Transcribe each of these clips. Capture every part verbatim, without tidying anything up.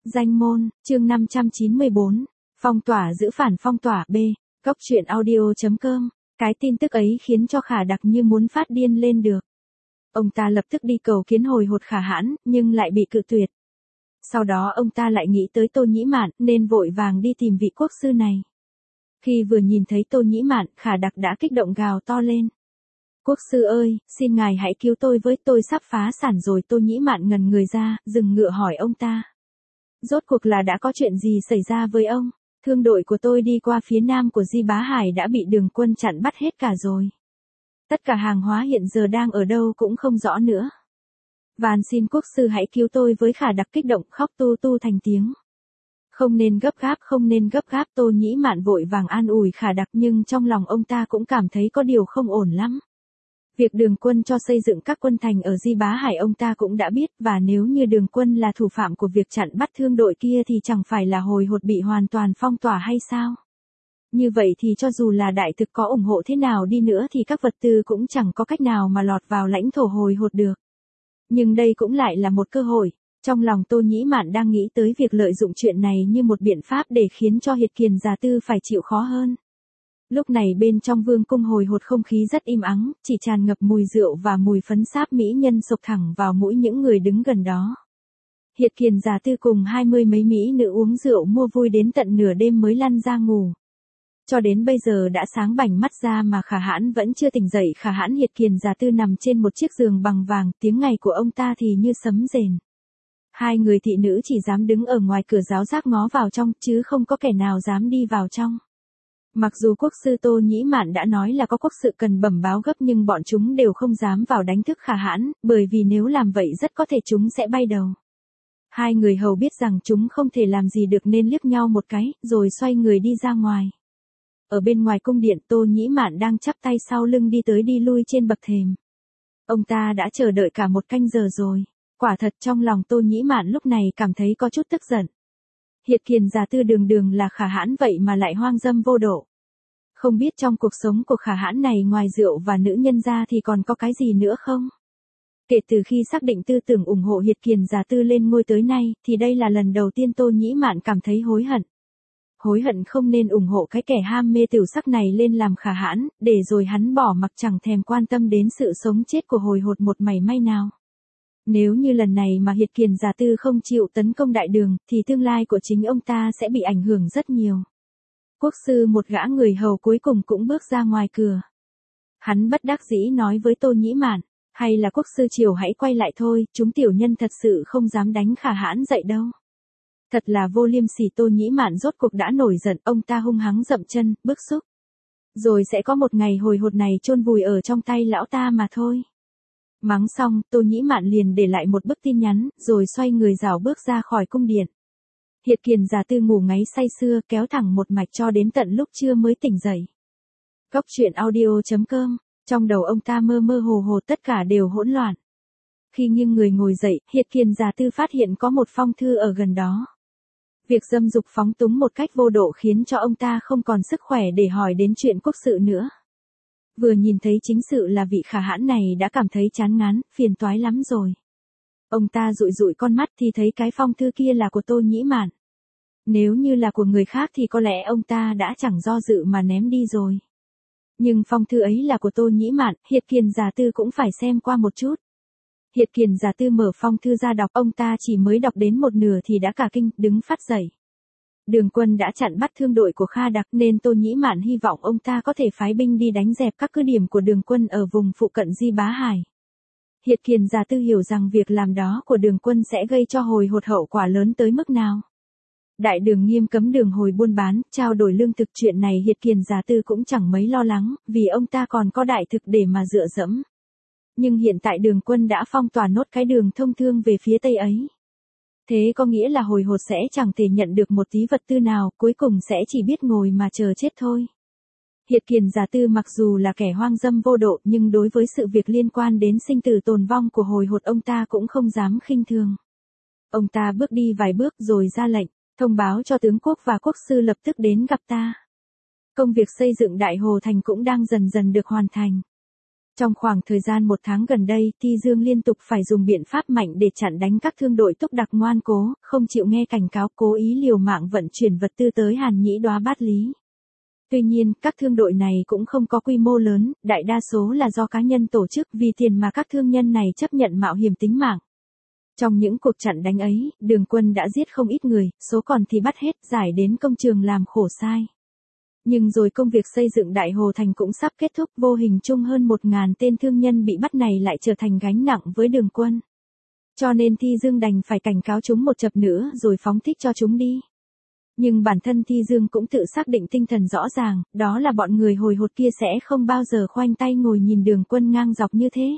Danh môn, chương năm trăm chín mươi bốn, phong tỏa giữ phản phong tỏa B, góc truyện audio.com, cái tin tức ấy khiến cho Khả Đặc như muốn phát điên lên được. Ông ta lập tức đi cầu kiến hồi hột Khả Hãn, nhưng lại bị cự tuyệt. Sau đó ông ta lại nghĩ tới Tô Nhĩ Mạn, nên vội vàng đi tìm vị quốc sư này. Khi vừa nhìn thấy Tô Nhĩ Mạn, Khả Đặc đã kích động gào to lên. Quốc sư ơi, xin ngài hãy cứu tôi với, tôi sắp phá sản rồi. Tô Nhĩ Mạn ngần người ra, dừng ngựa hỏi ông ta. Rốt cuộc là đã có chuyện gì xảy ra với ông? Thương đội của tôi đi qua phía nam của Di Bá Hải đã bị đường quân chặn bắt hết cả rồi. Tất cả hàng hóa hiện giờ đang ở đâu cũng không rõ nữa. Van xin quốc sư hãy cứu tôi với. Khả Đặc kích động khóc tu tu thành tiếng. Không nên gấp gáp, không nên gấp gáp. Tô Nhĩ Mạn vội vàng an ủi Khả Đặc, nhưng trong lòng ông ta cũng cảm thấy có điều không ổn lắm. Việc đường quân cho xây dựng các quân thành ở Di Bá Hải ông ta cũng đã biết, và nếu như đường quân là thủ phạm của việc chặn bắt thương đội kia thì chẳng phải là hồi hột bị hoàn toàn phong tỏa hay sao? Như vậy thì cho dù là đại thực có ủng hộ thế nào đi nữa thì các vật tư cũng chẳng có cách nào mà lọt vào lãnh thổ hồi hột được. Nhưng đây cũng lại là một cơ hội. Trong lòng Tô Nhĩ Mạn đang nghĩ tới việc lợi dụng chuyện này như một biện pháp để khiến cho Hiệt Kiền Già Tư phải chịu khó hơn. Lúc này bên trong vương cung hồi hột không khí rất im ắng, chỉ tràn ngập mùi rượu và mùi phấn sáp mỹ nhân sộc thẳng vào mũi những người đứng gần đó. Hiệt Kiền Già Tư cùng hai mươi mấy mỹ nữ uống rượu mua vui đến tận nửa đêm mới lăn ra ngủ. Cho đến bây giờ đã sáng bảnh mắt ra mà Khả Hãn vẫn chưa tỉnh dậy. Khả Hãn Hiệt Kiền Già Tư nằm trên một chiếc giường bằng vàng, tiếng ngày của ông ta thì như sấm rền. Hai người thị nữ chỉ dám đứng ở ngoài cửa giáo giác ngó vào trong, chứ không có kẻ nào dám đi vào trong. Mặc dù quốc sư Tô Nhĩ Mạn đã nói là có quốc sự cần bẩm báo gấp, nhưng bọn chúng đều không dám vào đánh thức Khả Hãn, bởi vì nếu làm vậy rất có thể chúng sẽ bay đầu. Hai người hầu biết rằng chúng không thể làm gì được nên liếc nhau một cái, rồi xoay người đi ra ngoài. Ở bên ngoài cung điện, Tô Nhĩ Mạn đang chắp tay sau lưng đi tới đi lui trên bậc thềm. Ông ta đã chờ đợi cả một canh giờ rồi. Quả thật trong lòng Tô Nhĩ Mạn lúc này cảm thấy có chút tức giận. Hiệt Kiền Già Tư đường đường là Khả Hãn vậy mà lại hoang dâm vô độ. Không biết trong cuộc sống của Khả Hãn này ngoài rượu và nữ nhân ra thì còn có cái gì nữa không? Kể từ khi xác định tư tưởng ủng hộ Hiệt Kiền Già Tư lên ngôi tới nay, thì đây là lần đầu tiên Tô Nhĩ Mạn cảm thấy hối hận. Hối hận không nên ủng hộ cái kẻ ham mê tửu sắc này lên làm Khả Hãn, để rồi hắn bỏ mặc chẳng thèm quan tâm đến sự sống chết của hồi hột một mảy may nào. Nếu như lần này mà Hiệt Kiền Già Tư không chịu tấn công đại đường, thì tương lai của chính ông ta sẽ bị ảnh hưởng rất nhiều. Quốc sư một gã người hầu cuối cùng cũng bước ra ngoài cửa. Hắn bất đắc dĩ nói với Tô Nhĩ Mạn, hay là quốc sư triều hãy quay lại thôi, chúng tiểu nhân thật sự không dám đánh Khả Hãn dậy đâu. Thật là vô liêm sỉ. Tô Nhĩ Mạn rốt cuộc đã nổi giận, ông ta hung hăng dậm chân, bức xúc. Rồi sẽ có một ngày hồi hột này chôn vùi ở trong tay lão ta mà thôi. Mắng xong, Tô Nhĩ Mạn liền để lại một bức tin nhắn, rồi xoay người rảo bước ra khỏi cung điện. Hiệt Kiền Già Tư ngủ ngáy say sưa, kéo thẳng một mạch cho đến tận lúc trưa mới tỉnh dậy. Góc truyện audio.com, trong đầu ông ta mơ mơ hồ hồ, tất cả đều hỗn loạn. Khi nghiêng người ngồi dậy, Hiệt Kiền Già Tư phát hiện có một phong thư ở gần đó. Việc dâm dục phóng túng một cách vô độ khiến cho ông ta không còn sức khỏe để hỏi đến chuyện quốc sự nữa. Vừa nhìn thấy chính sự là vị Khả Hãn này đã cảm thấy chán ngán, phiền toái lắm rồi. Ông ta dụi dụi con mắt thì thấy cái phong thư kia là của Tô Nhĩ Mạn. Nếu như là của người khác thì có lẽ ông ta đã chẳng do dự mà ném đi rồi. Nhưng phong thư ấy là của Tô Nhĩ Mạn, Hiệt Kiền Già Tư cũng phải xem qua một chút. Hiệt Kiền Già Tư mở phong thư ra đọc, ông ta chỉ mới đọc đến một nửa thì đã cả kinh, đứng phát dậy. Đường quân đã chặn bắt thương đội của Kha Đặc nên Tô Nhĩ Mạn hy vọng ông ta có thể phái binh đi đánh dẹp các cứ điểm của đường quân ở vùng phụ cận Di Bá Hải. Hiệt Kiền Già Tư hiểu rằng việc làm đó của đường quân sẽ gây cho hồi hột hậu quả lớn tới mức nào. Đại đường nghiêm cấm đường hồi buôn bán, trao đổi lương thực, chuyện này Hiệt Kiền Già Tư cũng chẳng mấy lo lắng, vì ông ta còn có đại thực để mà dựa dẫm. Nhưng hiện tại đường quân đã phong tỏa nốt cái đường thông thương về phía tây ấy. Thế có nghĩa là hồi hột sẽ chẳng thể nhận được một tí vật tư nào, cuối cùng sẽ chỉ biết ngồi mà chờ chết thôi. Hiệt Kiền Già Tư mặc dù là kẻ hoang dâm vô độ, nhưng đối với sự việc liên quan đến sinh tử tồn vong của hồi hột ông ta cũng không dám khinh thường. Ông ta bước đi vài bước rồi ra lệnh, thông báo cho tướng quốc và quốc sư lập tức đến gặp ta. Công việc xây dựng Đại Hồ Thành cũng đang dần dần được hoàn thành. Trong khoảng thời gian một tháng gần đây, Thi Dương liên tục phải dùng biện pháp mạnh để chặn đánh các thương đội Túc Đặc ngoan cố, không chịu nghe cảnh cáo, cố ý liều mạng vận chuyển vật tư tới Hàn Nhĩ Đoá Bát Lý. Tuy nhiên, các thương đội này cũng không có quy mô lớn, đại đa số là do cá nhân tổ chức, vì tiền mà các thương nhân này chấp nhận mạo hiểm tính mạng. Trong những cuộc chặn đánh ấy, Đường Quân đã giết không ít người, số còn thì bắt hết, giải đến công trường làm khổ sai. Nhưng rồi công việc xây dựng Đại Hồ Thành cũng sắp kết thúc, vô hình chung hơn một ngàn tên thương nhân bị bắt này lại trở thành gánh nặng với Đường Quân. Cho nên Thi Dương đành phải cảnh cáo chúng một chập nữa rồi phóng thích cho chúng đi. Nhưng bản thân Thi Dương cũng tự xác định tinh thần rõ ràng, đó là bọn người hồi hột kia sẽ không bao giờ khoanh tay ngồi nhìn Đường Quân ngang dọc như thế.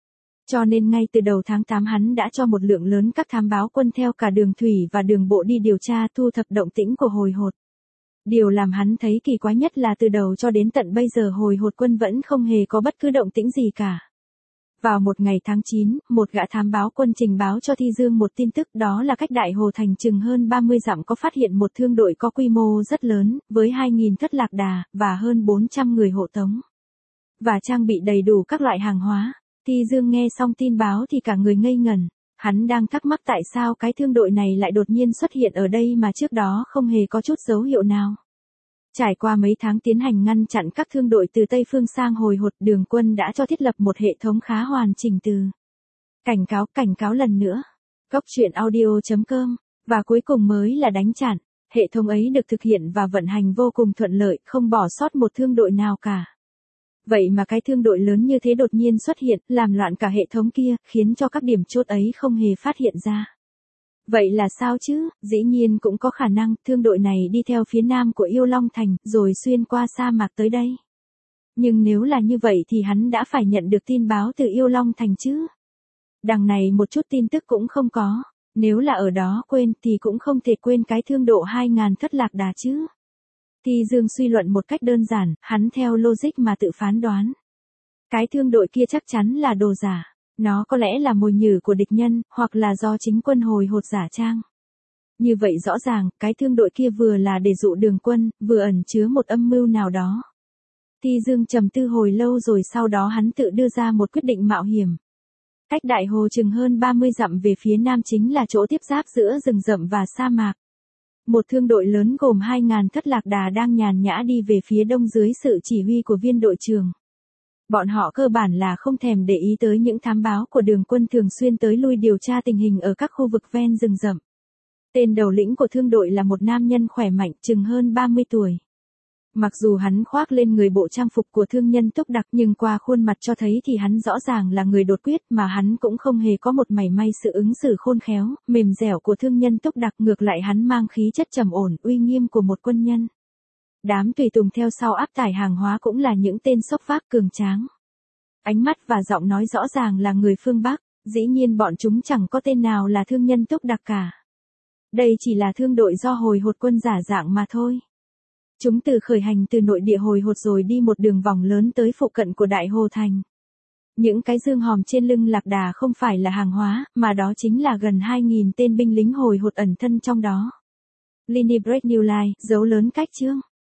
Cho nên ngay từ đầu tháng tám hắn đã cho một lượng lớn các thám báo quân theo cả đường thủy và đường bộ đi điều tra thu thập động tĩnh của hồi hột. Điều làm hắn thấy kỳ quái nhất là từ đầu cho đến tận bây giờ hồi hột quân vẫn không hề có bất cứ động tĩnh gì cả. Vào một ngày tháng chín, một gã thám báo quân trình báo cho Thi Dương một tin tức, đó là cách Đại Hồ Thành chừng hơn ba mươi dặm có phát hiện một thương đội có quy mô rất lớn, với hai nghìn thất lạc đà, và hơn bốn trăm người hộ tống. Và trang bị đầy đủ các loại hàng hóa. Thi Dương nghe xong tin báo thì cả người ngây ngẩn. Hắn đang thắc mắc tại sao cái thương đội này lại đột nhiên xuất hiện ở đây mà trước đó không hề có chút dấu hiệu nào. Trải qua mấy tháng tiến hành ngăn chặn các thương đội từ Tây Phương sang hồi hột, Đường Quân đã cho thiết lập một hệ thống khá hoàn chỉnh từ cảnh cáo, cảnh cáo lần nữa, cốc truyện audio chấm com, và cuối cùng mới là đánh chặn. Hệ thống ấy được thực hiện và vận hành vô cùng thuận lợi, không bỏ sót một thương đội nào cả. Vậy mà cái thương đội lớn như thế đột nhiên xuất hiện, làm loạn cả hệ thống kia, khiến cho các điểm chốt ấy không hề phát hiện ra. Vậy là sao chứ? Dĩ nhiên cũng có khả năng thương đội này đi theo phía nam của Yêu Long Thành, rồi xuyên qua sa mạc tới đây. Nhưng nếu là như vậy thì hắn đã phải nhận được tin báo từ Yêu Long Thành chứ. Đằng này một chút tin tức cũng không có. Nếu là ở đó quên thì cũng không thể quên cái thương độ hai ngàn thất lạc đà chứ. Thi Dương suy luận một cách đơn giản, hắn theo logic mà tự phán đoán. Cái thương đội kia chắc chắn là đồ giả. Nó có lẽ là mồi nhử của địch nhân, hoặc là do chính quân hồi hột giả trang. Như vậy rõ ràng, cái thương đội kia vừa là để dụ Đường Quân, vừa ẩn chứa một âm mưu nào đó. Thi Dương trầm tư hồi lâu rồi sau đó hắn tự đưa ra một quyết định mạo hiểm. Cách Đại Hồ chừng hơn ba mươi dặm về phía nam chính là chỗ tiếp giáp giữa rừng rậm và sa mạc. Một thương đội lớn gồm hai ngàn thất lạc đà đang nhàn nhã đi về phía đông dưới sự chỉ huy của viên đội trưởng. Bọn họ cơ bản là không thèm để ý tới những thám báo của Đường Quân thường xuyên tới lui điều tra tình hình ở các khu vực ven rừng rậm. Tên đầu lĩnh của thương đội là một nam nhân khỏe mạnh chừng hơn ba mươi tuổi. Mặc dù hắn khoác lên người bộ trang phục của thương nhân Túc Đặc nhưng qua khuôn mặt cho thấy thì hắn rõ ràng là người đột quyết, mà hắn cũng không hề có một mảy may sự ứng xử khôn khéo, mềm dẻo của thương nhân Túc Đặc, ngược lại hắn mang khí chất trầm ổn, uy nghiêm của một quân nhân. Đám tùy tùng theo sau áp tải hàng hóa cũng là những tên xốc vác cường tráng. Ánh mắt và giọng nói rõ ràng là người phương Bắc, dĩ nhiên bọn chúng chẳng có tên nào là thương nhân Túc Đặc cả. Đây chỉ là thương đội do hồi hột quân giả dạng mà thôi. Chúng từ khởi hành từ nội địa hồi hột rồi đi một đường vòng lớn tới phụ cận của Đại Hồ Thành. Những cái dương hòm trên lưng lạc đà không phải là hàng hóa, mà đó chính là gần hai nghìn tên binh lính hồi hột ẩn thân trong đó. Linny Break New Line, dấu lớn cách chương.